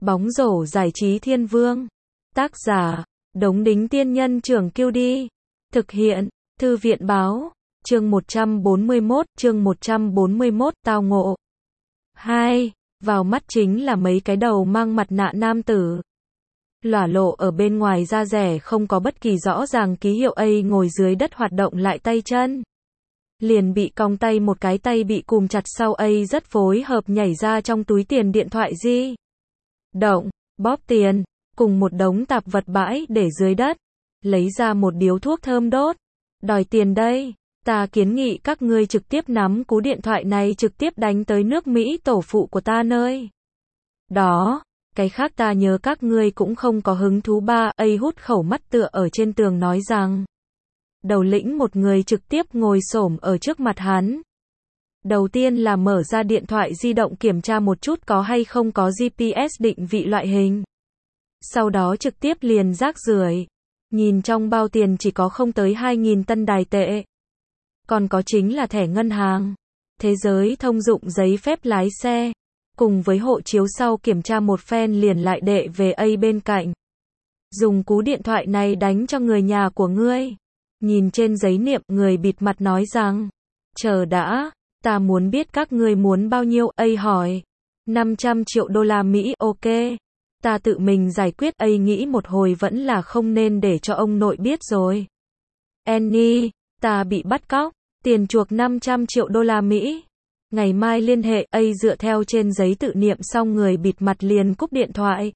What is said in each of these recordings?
Bóng rổ giải trí thiên vương. Tác giả, Đống Đính Tiên Nhân Trưởng Kiêu Đi. Thực hiện, Thư viện Báo. Chương 141, tao ngộ. 2. Vào mắt chính là mấy cái đầu mang mặt nạ nam tử. Lỏa lộ ở bên ngoài da rẻ không có bất kỳ rõ ràng ký hiệu A ngồi dưới đất hoạt động lại tay chân. Liền bị cong tay một cái tay bị cùm chặt sau A rất phối hợp nhảy ra trong túi tiền điện thoại di động, bóp tiền, cùng một đống tạp vật bãi để dưới đất. Lấy ra một điếu thuốc thơm đốt. Đòi tiền đây. Ta kiến nghị các ngươi trực tiếp nắm cú điện thoại này trực tiếp đánh tới nước Mỹ tổ phụ của ta nơi đó. Cái khác ta nhớ các ngươi cũng không có hứng thú. Ba A hút khẩu mắt tựa ở trên tường nói rằng. Đầu lĩnh một người trực tiếp ngồi xổm ở trước mặt hắn. Đầu tiên là mở ra điện thoại di động kiểm tra một chút có hay không có GPS định vị loại hình. Sau đó trực tiếp liền rác rưởi. Nhìn trong bao tiền chỉ có không tới 2.000 tân đài tệ. Còn có chính là thẻ ngân hàng, thế giới thông dụng giấy phép lái xe, cùng với hộ chiếu sau kiểm tra một phen liền lại đệ về A bên cạnh. Dùng cú điện thoại này đánh cho người nhà của ngươi. Nhìn trên giấy niệm, người bịt mặt nói rằng, chờ đã, ta muốn biết các ngươi muốn bao nhiêu. A hỏi, 500 triệu đô la Mỹ, ok. Ta tự mình giải quyết. A nghĩ một hồi vẫn là không nên để cho ông nội biết rồi. Annie, ta bị bắt cóc, tiền chuộc 500 triệu đô la Mỹ. Ngày mai liên hệ. A dựa theo trên giấy tự niệm xong người bịt mặt liền cúp điện thoại.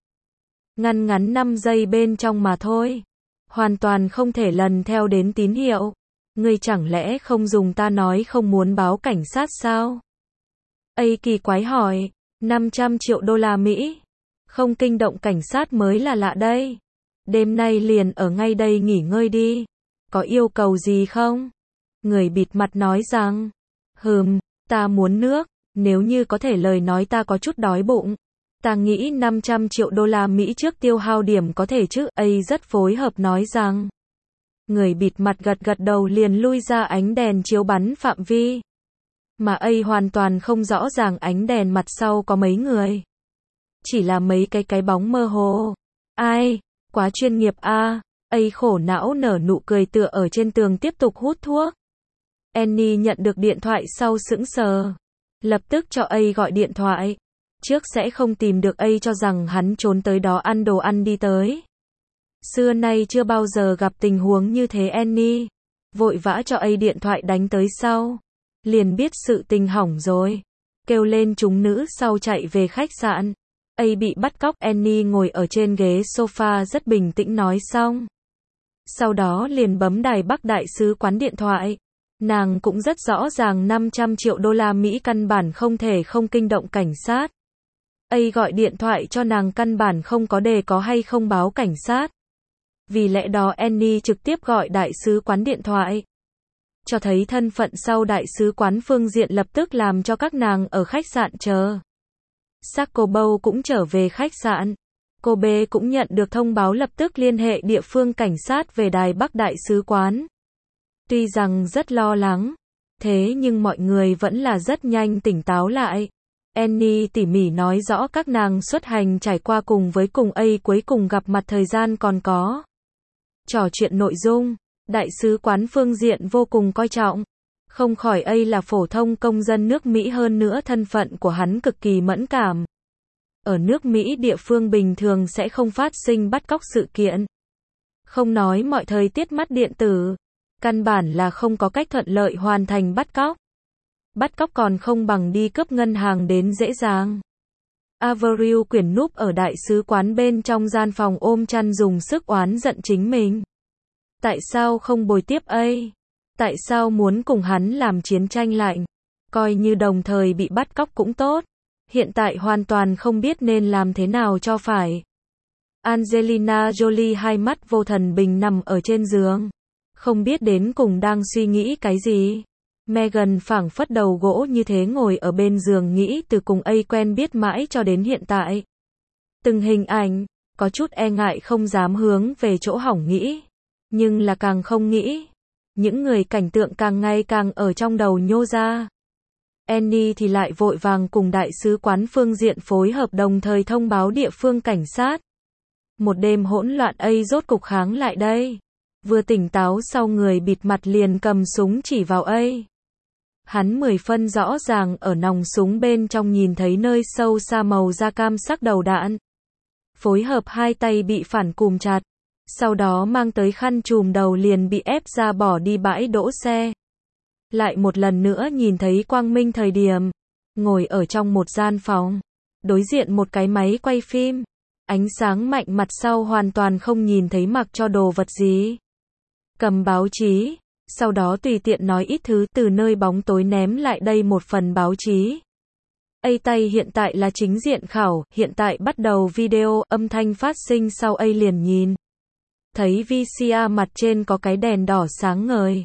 Ngắn 5 giây bên trong mà thôi. Hoàn toàn không thể lần theo đến tín hiệu. Ngươi chẳng lẽ không dùng ta nói không muốn báo cảnh sát sao? A kỳ quái hỏi, 500 triệu đô la Mỹ. Không kinh động cảnh sát mới là lạ đây. Đêm nay liền ở ngay đây nghỉ ngơi đi. Có yêu cầu gì không? Người bịt mặt nói rằng, ta muốn nước, nếu như có thể lời nói ta có chút đói bụng. Ta nghĩ 500 triệu đô la Mỹ trước tiêu hao điểm có thể chứ. A rất phối hợp nói rằng. Người bịt mặt gật đầu liền lui ra ánh đèn chiếu bắn phạm vi. Mà A hoàn toàn không rõ ràng ánh đèn mặt sau có mấy người. Chỉ là mấy cái bóng mơ hồ. Ai, quá chuyên nghiệp a. A khổ não nở nụ cười tựa ở trên tường tiếp tục hút thuốc. Annie nhận được điện thoại sau sững sờ. Lập tức cho A gọi điện thoại. Trước sẽ không tìm được A cho rằng hắn trốn tới đó ăn đồ ăn đi tới. Xưa nay chưa bao giờ gặp tình huống như thế. Annie vội vã cho A điện thoại đánh tới sau. Liền biết sự tình hỏng rồi. Kêu lên chúng nữ sau chạy về khách sạn. A bị bắt cóc. Annie ngồi ở trên ghế sofa rất bình tĩnh nói xong. Sau đó liền bấm đài Bắc đại sứ quán điện thoại. Nàng cũng rất rõ ràng 500 triệu đô la Mỹ căn bản không thể không kinh động cảnh sát. A gọi điện thoại cho nàng căn bản không có đề có hay không báo cảnh sát. Vì lẽ đó Annie trực tiếp gọi đại sứ quán điện thoại. Cho thấy thân phận sau đại sứ quán phương diện lập tức làm cho các nàng ở khách sạn chờ. Sakobo cũng trở về khách sạn. Kobe cũng nhận được thông báo lập tức liên hệ địa phương cảnh sát về đài Bắc đại sứ quán. Tuy rằng rất lo lắng, thế nhưng mọi người vẫn là rất nhanh tỉnh táo lại. Annie tỉ mỉ nói rõ các nàng xuất hành trải qua cùng với A cuối cùng gặp mặt thời gian còn có. Trò chuyện nội dung, đại sứ quán phương diện vô cùng coi trọng. Không khỏi A là phổ thông công dân nước Mỹ hơn nữa thân phận của hắn cực kỳ mẫn cảm. Ở nước Mỹ địa phương bình thường sẽ không phát sinh bắt cóc sự kiện. Không nói mọi thời tiết mắt điện tử. Căn bản là không có cách thuận lợi hoàn thành bắt cóc. Bắt cóc còn không bằng đi cướp ngân hàng đến dễ dàng. Avril quyển núp ở đại sứ quán bên trong gian phòng ôm chăn dùng sức oán giận chính mình. Tại sao không bồi tiếp A? Tại sao muốn cùng hắn làm chiến tranh lạnh? Coi như đồng thời bị bắt cóc cũng tốt. Hiện tại hoàn toàn không biết nên làm thế nào cho phải. Angelina Jolie hai mắt vô thần bình nằm ở trên giường. Không biết đến cùng đang suy nghĩ cái gì. Meghan phảng phất đầu gỗ như thế ngồi ở bên giường nghĩ từ cùng A quen biết mãi cho đến hiện tại. Từng hình ảnh, có chút e ngại không dám hướng về chỗ hỏng nghĩ. Nhưng là càng không nghĩ. Những người cảnh tượng càng ngày càng ở trong đầu nhô ra. Annie thì lại vội vàng cùng đại sứ quán phương diện phối hợp đồng thời thông báo địa phương cảnh sát. Một đêm hỗn loạn ấy rốt cục kháng lại đây. Vừa tỉnh táo sau người bịt mặt liền cầm súng chỉ vào ấy. Hắn 10 phân rõ ràng ở nòng súng bên trong nhìn thấy nơi sâu xa màu da cam sắc đầu đạn. Phối hợp hai tay bị phản cùm chặt. Sau đó mang tới khăn trùm đầu liền bị ép ra bỏ đi bãi đỗ xe. Lại một lần nữa nhìn thấy quang minh thời điểm. Ngồi ở trong một gian phòng. Đối diện một cái máy quay phim. Ánh sáng mạnh mặt sau hoàn toàn không nhìn thấy mặc cho đồ vật gì. Cầm báo chí. Sau đó tùy tiện nói ít thứ từ nơi bóng tối ném lại đây một phần báo chí. A tay hiện tại là chính diện khảo, hiện tại bắt đầu video, âm thanh phát sinh sau A liền nhìn. Thấy VCR mặt trên có cái đèn đỏ sáng ngời.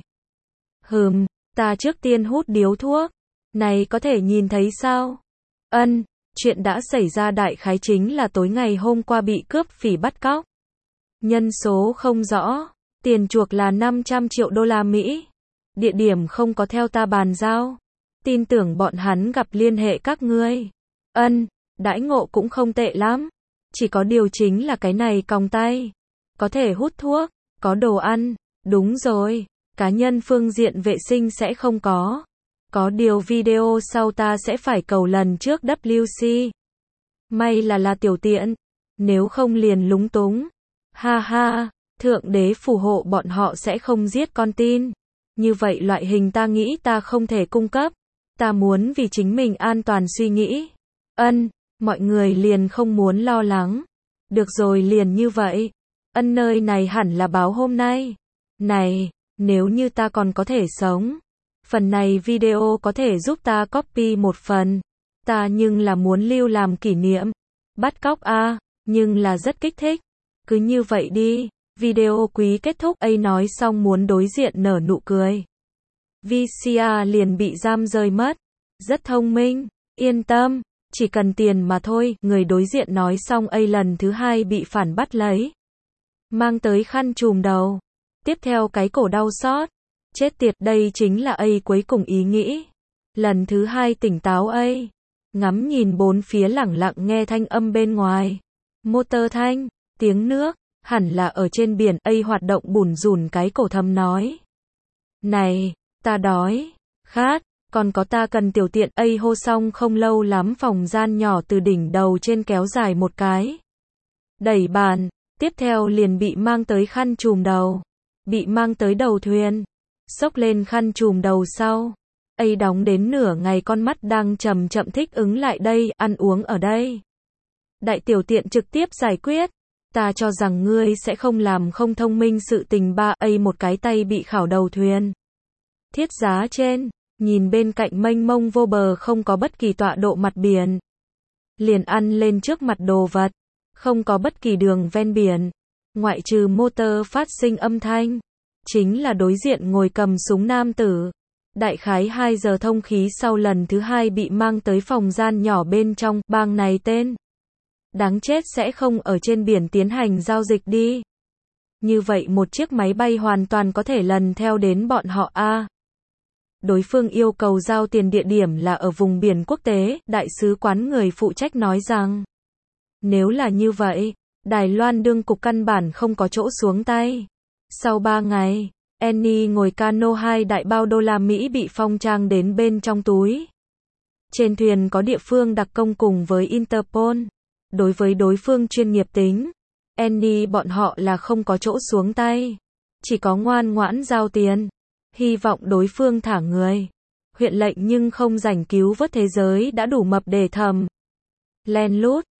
Ta trước tiên hút điếu thuốc. Này có thể nhìn thấy sao? Chuyện đã xảy ra đại khái chính là tối ngày hôm qua bị cướp phỉ bắt cóc. Nhân số không rõ. Tiền chuộc là 500 triệu đô la Mỹ. Địa điểm không có theo ta bàn giao. Tin tưởng bọn hắn gặp liên hệ các ngươi. Đãi ngộ cũng không tệ lắm. Chỉ có điều chính là cái này còng tay. Có thể hút thuốc, có đồ ăn. Đúng rồi, cá nhân phương diện vệ sinh sẽ không có. Có điều video sau ta sẽ phải cầu lần trước WC. May là tiểu tiện. Nếu không liền lúng túng. Ha ha. Thượng đế phù hộ bọn họ sẽ không giết con tin. Như vậy loại hình ta nghĩ ta không thể cung cấp. Ta muốn vì chính mình an toàn suy nghĩ. Mọi người liền không muốn lo lắng. Được rồi liền như vậy. Nơi này hẳn là báo hôm nay. Này, nếu như ta còn có thể sống. Phần này video có thể giúp ta copy một phần. Ta nhưng là muốn lưu làm kỷ niệm. Bắt cóc nhưng là rất kích thích. Cứ như vậy đi. Video quý kết thúc. A nói xong muốn đối diện nở nụ cười. VCR liền bị giam rơi mất. Rất thông minh. Yên tâm. Chỉ cần tiền mà thôi. Người đối diện nói xong A lần thứ hai bị phản bắt lấy. Mang tới khăn trùm đầu. Tiếp theo cái cổ đau xót. Chết tiệt đây chính là A cuối cùng ý nghĩ. Lần thứ hai tỉnh táo A. Ngắm nhìn bốn phía lẳng lặng nghe thanh âm bên ngoài. Motor thanh. Tiếng nước. Hẳn là ở trên biển. A hoạt động bủn rủn cái cổ thầm nói. Này, ta đói, khát, còn có ta cần tiểu tiện. A hô xong không lâu lắm phòng gian nhỏ từ đỉnh đầu trên kéo dài một cái. Đẩy bàn, tiếp theo liền bị mang tới khăn trùm đầu. Bị mang tới đầu thuyền. Xốc lên khăn trùm đầu sau. A đóng đến nửa ngày con mắt đang chậm chậm thích ứng lại đây, ăn uống ở đây. Đại tiểu tiện trực tiếp giải quyết. Ta cho rằng ngươi sẽ không làm không thông minh sự tình ba. A một cái tay bị khảo đầu thuyền. Thiết giá trên, nhìn bên cạnh mênh mông vô bờ không có bất kỳ tọa độ mặt biển. Liền ăn lên trước mặt đồ vật. Không có bất kỳ đường ven biển. Ngoại trừ motor phát sinh âm thanh. Chính là đối diện ngồi cầm súng nam tử. Đại khái 2 giờ thông khí sau lần thứ hai bị mang tới phòng gian nhỏ bên trong. Bang này tên. Đáng chết sẽ không ở trên biển tiến hành giao dịch đi. Như vậy một chiếc máy bay hoàn toàn có thể lần theo đến bọn họ Đối phương yêu cầu giao tiền địa điểm là ở vùng biển quốc tế. Đại sứ quán người phụ trách nói rằng. Nếu là như vậy, Đài Loan đương cục căn bản không có chỗ xuống tay. Sau 3 ngày, Annie ngồi cano 2 đại bao đô la Mỹ bị phong trang đến bên trong túi. Trên thuyền có địa phương đặc công cùng với Interpol. Đối với đối phương chuyên nghiệp tính, Annie bọn họ là không có chỗ xuống tay. Chỉ có ngoan ngoãn giao tiền. Hy vọng đối phương thả người. Huyện lệnh nhưng không rảnh cứu vớt thế giới đã đủ mập để thầm. Len lút.